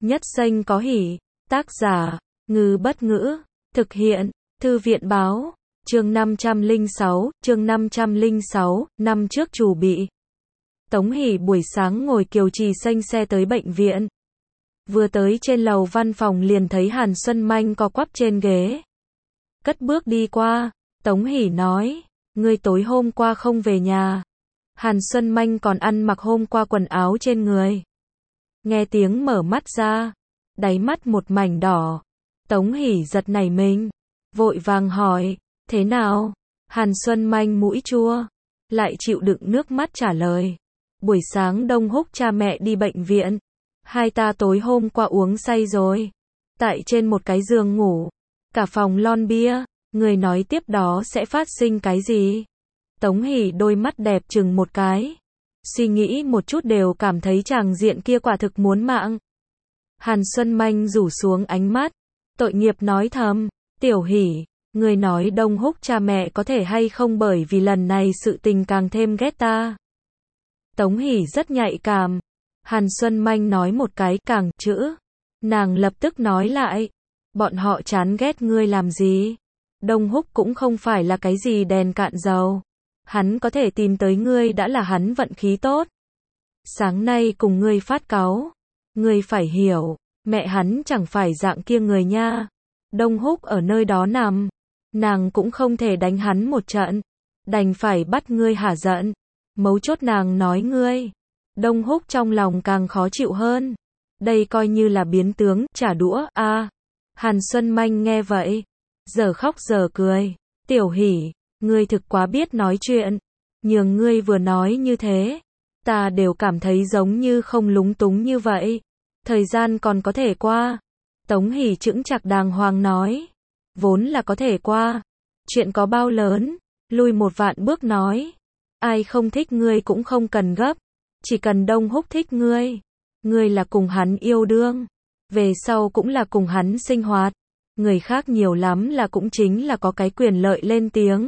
Nhất Xanh có hỉ. Tác giả, Ngư Bất Ngữ. Thực hiện, Thư viện Báo. Chương 506, năm trước chủ bị. Tống Hỷ buổi sáng ngồi Kiều Trì xanh xe tới bệnh viện. Vừa tới trên lầu văn phòng liền thấy Hàn Xuân Manh co quắp trên ghế. Cất bước đi qua, Tống Hỷ nói, ngươi tối hôm qua không về nhà. Hàn Xuân Manh còn ăn mặc hôm qua quần áo trên người. Nghe tiếng mở mắt ra, đáy mắt một mảnh đỏ. Tống Hỷ giật nảy mình, vội vàng hỏi, thế nào? Hàn Xuân Manh mũi chua, lại chịu đựng nước mắt trả lời. Buổi sáng Đông Húc cha mẹ đi bệnh viện. Hai ta tối hôm qua uống say rồi. Tại trên một cái giường ngủ. Cả phòng lon bia. Người nói tiếp đó sẽ phát sinh cái gì? Tống Hỷ đôi mắt đẹp chừng một cái. Suy nghĩ một chút đều cảm thấy chàng diện kia quả thực muốn mạng. Hàn Xuân Manh rủ xuống ánh mắt. Tội nghiệp nói thầm. Tiểu Hỷ, người nói Đông Húc cha mẹ có thể hay không bởi vì lần này sự tình càng thêm ghét ta. Tống Hỷ rất nhạy cảm. Hàn Xuân Manh nói một cái càng chữ. Nàng lập tức nói lại. Bọn họ chán ghét ngươi làm gì? Đông Húc cũng không phải là cái gì đèn cạn dầu. Hắn có thể tìm tới ngươi đã là hắn vận khí tốt. Sáng nay cùng ngươi phát cáu. Ngươi phải hiểu, mẹ hắn chẳng phải dạng kia người nha. Đông Húc ở nơi đó nằm. Nàng cũng không thể đánh hắn một trận. Đành phải bắt ngươi hả giận. Mấu chốt nàng nói ngươi. Đông Húc trong lòng càng khó chịu hơn. Đây coi như là biến tướng, trả đũa, a. Hàn Xuân Manh nghe vậy. Giờ khóc giờ cười. Tiểu Hỷ, ngươi thực quá biết nói chuyện. Nhường ngươi vừa nói như thế. Ta đều cảm thấy giống như không lúng túng như vậy. Thời gian còn có thể qua. Tống Hỷ chững chạc đàng hoàng nói. Vốn là có thể qua. Chuyện có bao lớn. Lui một vạn bước nói. Ai không thích ngươi cũng không cần gấp. Chỉ cần Đông Húc thích ngươi. Ngươi là cùng hắn yêu đương. Về sau cũng là cùng hắn sinh hoạt. Người khác nhiều lắm là cũng chính là có cái quyền lợi lên tiếng.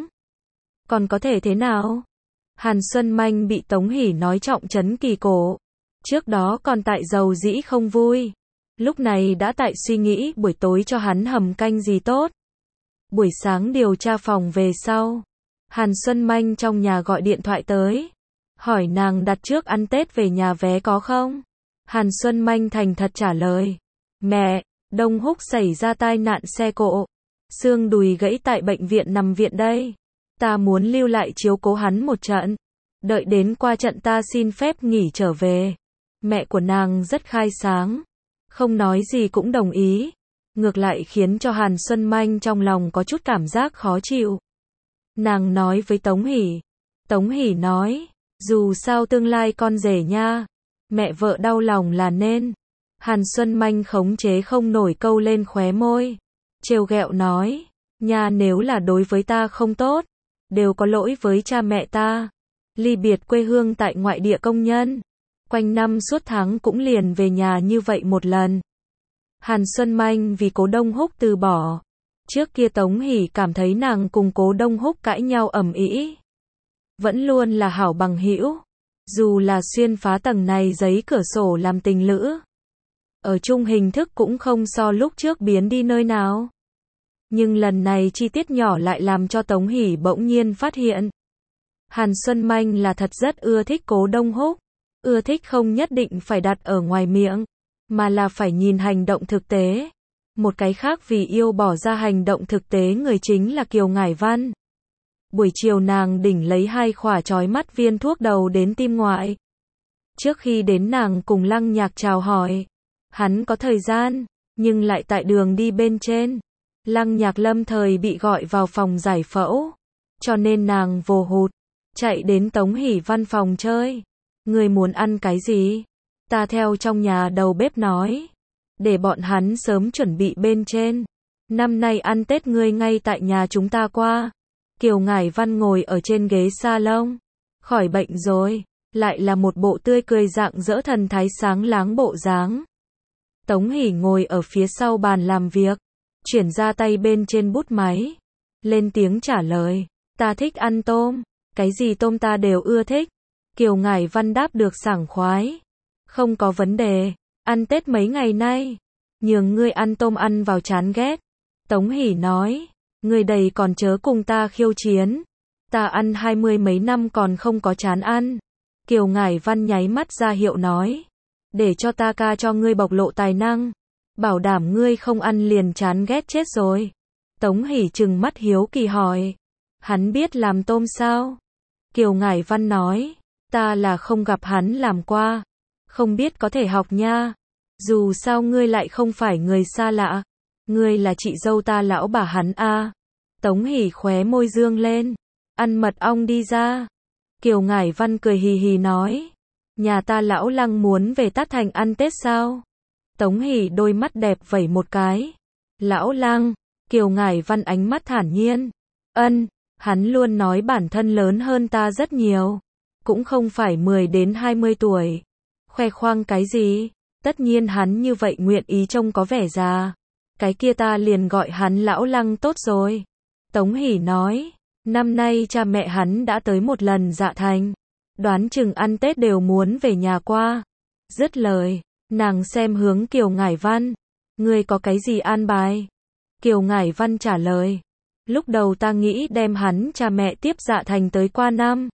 Còn có thể thế nào? Hàn Xuân Manh bị Tống Hỷ nói trọng trấn kỳ cổ. Trước đó còn tại dầu dĩ không vui. Lúc này đã tại suy nghĩ buổi tối cho hắn hầm canh gì tốt. Buổi sáng điều tra phòng về sau. Hàn Xuân Manh trong nhà gọi điện thoại tới. Hỏi nàng đặt trước ăn Tết về nhà vé có không? Hàn Xuân Manh thành thật trả lời. Mẹ, Đông Húc xảy ra tai nạn xe cộ. Xương đùi gãy tại bệnh viện nằm viện đây. Ta muốn lưu lại chiếu cố hắn một trận. Đợi đến qua trận ta xin phép nghỉ trở về. Mẹ của nàng rất khai sáng. Không nói gì cũng đồng ý. Ngược lại khiến cho Hàn Xuân Manh trong lòng có chút cảm giác khó chịu. Nàng nói với Tống Hỷ. Tống Hỷ nói. Dù sao tương lai con rể nha. Mẹ vợ đau lòng là nên. Hàn Xuân Manh khống chế không nổi câu lên khóe môi. Trêu ghẹo nói. Nha nếu là đối với ta không tốt. Đều có lỗi với cha mẹ ta. Ly biệt quê hương tại ngoại địa công nhân. Quanh năm suốt tháng cũng liền về nhà như vậy một lần. Hàn Xuân Manh vì Cố Đông Húc từ bỏ. Trước kia Tống Hỷ cảm thấy nàng cùng Cố Đông Húc cãi nhau ầm ĩ. Vẫn luôn là hảo bằng hữu. Dù là xuyên phá tầng này giấy cửa sổ làm tình lữ. Ở chung hình thức cũng không so lúc trước biến đi nơi nào. Nhưng lần này chi tiết nhỏ lại làm cho Tống Hỷ bỗng nhiên phát hiện. Hàn Xuân Manh là thật rất ưa thích Cố Đông Húc. Ưa thích không nhất định phải đặt ở ngoài miệng. Mà là phải nhìn hành động thực tế. Một cái khác vì yêu bỏ ra hành động thực tế người chính là Kiều Ngải Văn. Buổi chiều nàng đỉnh lấy 2 khỏa chói mắt viên thuốc đầu đến tim ngoại. Trước khi đến nàng cùng Lăng Nhạc chào hỏi. Hắn có thời gian, nhưng lại tại đường đi bên trên. Lăng Nhạc lâm thời bị gọi vào phòng giải phẫu. Cho nên nàng vồ hụt. Chạy đến Tống Hỷ văn phòng chơi. Người muốn ăn cái gì? Ta theo trong nhà đầu bếp nói. Để bọn hắn sớm chuẩn bị bên trên. Năm nay ăn Tết ngươi ngay tại nhà chúng ta qua. Kiều Ngải Văn ngồi ở trên ghế salon. Khỏi bệnh rồi. Lại là một bộ tươi cười rạng rỡ thần thái sáng láng bộ dáng. Tống Hỷ ngồi ở phía sau bàn làm việc. Chuyển ra tay bên trên bút máy. Lên tiếng trả lời. Ta thích ăn tôm. Cái gì tôm ta đều ưa thích. Kiều Ngải Văn đáp được sảng khoái. Không có vấn đề. ăn Tết mấy ngày nay, nhường ngươi ăn tôm ăn vào chán ghét. Tống Hỷ nói, ngươi đầy còn chớ cùng ta khiêu chiến, ta ăn 20 mấy năm còn không có chán ăn. Kiều Ngải Văn nháy mắt ra hiệu nói, để cho ta ca cho ngươi bộc lộ tài năng, bảo đảm ngươi không ăn liền chán ghét chết rồi. Tống Hỷ trừng mắt hiếu kỳ hỏi, hắn biết làm tôm sao? Kiều Ngải Văn nói, ta là không gặp hắn làm qua, không biết có thể học nha. Dù sao ngươi lại không phải người xa lạ, ngươi là chị dâu ta lão bà hắn a. Tống Hỷ khóe môi dương lên, ăn mật ong đi ra. Kiều Ngải Văn cười hì hì nói, nhà ta lão Lăng muốn về Tát Thành ăn Tết sao? Tống Hỷ đôi mắt đẹp vẩy một cái. Lão Lăng, Kiều Ngải Văn ánh mắt thản nhiên. Hắn luôn nói bản thân lớn hơn ta rất nhiều, cũng không phải 10 đến 20 tuổi. Khoe khoang cái gì? Tất nhiên hắn như vậy nguyện ý trông có vẻ già. Cái kia ta liền gọi hắn lão Lăng tốt rồi. Tống Hỷ nói, năm nay cha mẹ hắn đã tới một lần Dạ Thành, đoán chừng ăn Tết đều muốn về nhà qua. Dứt lời, nàng xem hướng Kiều Ngải Văn, ngươi có cái gì an bài? Kiều Ngải Văn trả lời, lúc đầu ta nghĩ đem hắn cha mẹ tiếp Dạ Thành tới qua năm.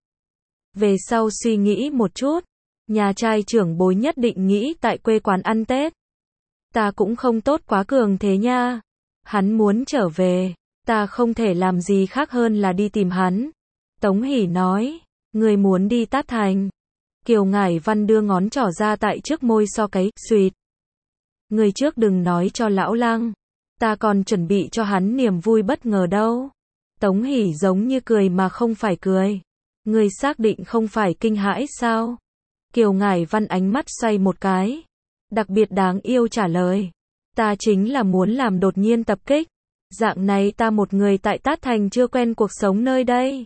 Về sau suy nghĩ một chút, nhà trai trưởng bối nhất định nghĩ tại quê quán ăn Tết. Ta cũng không tốt quá cường thế nha. Hắn muốn trở về, ta không thể làm gì khác hơn là đi tìm hắn. Tống Hỷ nói, người muốn đi Tát Thành. Kiều Ngải Văn đưa ngón trỏ ra tại trước môi so cái, xuyệt. Người trước đừng nói cho lão Lăng, ta còn chuẩn bị cho hắn niềm vui bất ngờ đâu. Tống Hỷ giống như cười mà không phải cười. Người xác định không phải kinh hãi sao? Kiều Ngải Văn ánh mắt xoay một cái, đặc biệt đáng yêu trả lời, ta chính là muốn làm đột nhiên tập kích. Dạng này ta một người tại Tát Thành chưa quen cuộc sống nơi đây.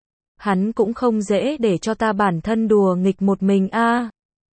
Hắn cũng không dễ để cho ta bản thân đùa nghịch một mình a.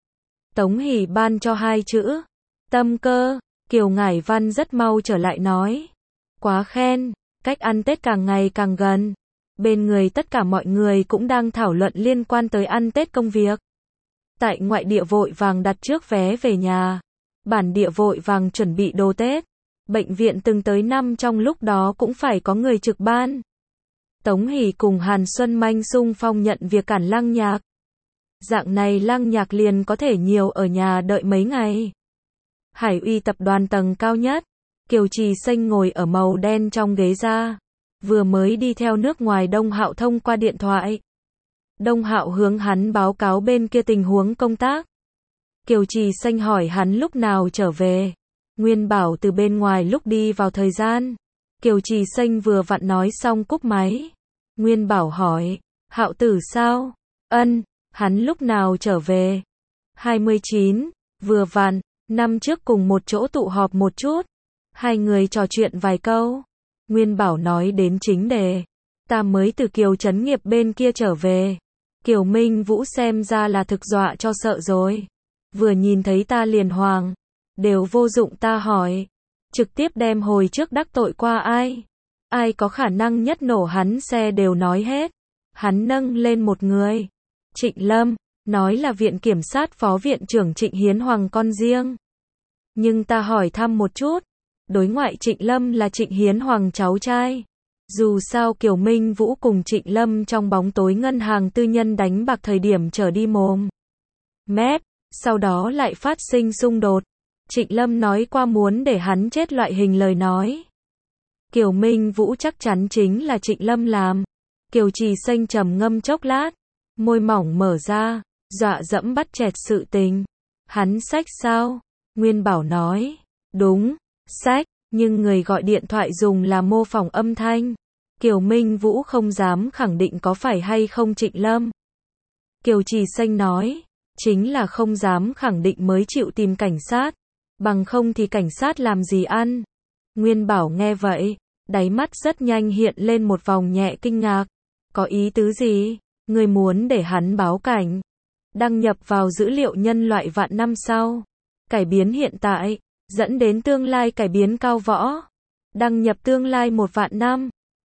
Tống Hỷ ban cho 2 chữ, tâm cơ. Kiều Ngải Văn rất mau trở lại nói, quá khen, cách ăn Tết càng ngày càng gần. Bên người tất cả mọi người cũng đang thảo luận liên quan tới ăn Tết công việc. Tại ngoại địa vội vàng đặt trước vé về nhà, bản địa vội vàng chuẩn bị đồ Tết. Bệnh viện từng tới năm trong lúc đó cũng phải có người trực ban. Tống Hỷ cùng Hàn Xuân Manh xung phong nhận việc cản Lăng Nhạc. Dạng này Lăng Nhạc liền có thể nhiều ở nhà đợi mấy ngày. Hải Uy tập đoàn tầng cao nhất, Kiều Trì Xanh ngồi ở màu đen trong ghế ra, vừa mới đi theo nước ngoài Đông Hạo thông qua điện thoại. Đông Hạo hướng hắn báo cáo bên kia tình huống công tác. Kiều Trì Xanh hỏi hắn lúc nào trở về. Nguyên Bảo từ bên ngoài lúc đi vào thời gian. Kiều Trì Xanh vừa vặn nói xong cúp máy. Nguyên Bảo hỏi, Hạo tử sao? Hắn lúc nào trở về? 29, vừa vặn, năm trước cùng một chỗ tụ họp một chút. Hai người trò chuyện vài câu. Nguyên Bảo nói đến chính đề. Ta mới từ Kiều Trấn Nghiệp bên kia trở về. Kiều Minh Vũ xem ra là thực dọa cho sợ rồi. Vừa nhìn thấy ta liền hoàng. Đều vô dụng ta hỏi. Trực tiếp đem hồi trước đắc tội qua ai. Ai có khả năng nhất nổ hắn xe đều nói hết. Hắn nâng lên một người. Trịnh Lâm, nói là viện kiểm sát phó viện trưởng Trịnh Hiến Hoàng con riêng. Nhưng ta hỏi thăm một chút. Đối ngoại Trịnh Lâm là Trịnh Hiến Hoàng cháu trai. Dù sao Kiều Minh Vũ cùng Trịnh Lâm trong bóng tối ngân hàng tư nhân đánh bạc thời điểm trở đi mồm mép, sau đó lại phát sinh xung đột. Trịnh Lâm nói qua muốn để hắn chết loại hình lời nói. Kiều Minh Vũ chắc chắn chính là Trịnh Lâm làm. Kiều Trì Xanh trầm ngâm chốc lát, môi mỏng mở ra, dọa dẫm bắt chẹt sự tình. Hắn xách sao? Nguyên Bảo nói, đúng, xách, nhưng người gọi điện thoại dùng là mô phỏng âm thanh. Kiều Minh Vũ không dám khẳng định có phải hay không Trịnh Lâm. Kiều Trì Xanh nói, chính là không dám khẳng định mới chịu tìm cảnh sát, bằng không thì cảnh sát làm gì ăn. Nguyên Bảo nghe vậy, đáy mắt rất nhanh hiện lên một vòng nhẹ kinh ngạc. Có ý tứ gì? Người muốn để hắn báo cảnh, đăng nhập vào dữ liệu nhân loại vạn năm sau, cải biến hiện tại, dẫn đến tương lai cải biến cao võ, đăng nhập tương lai 1 vạn năm.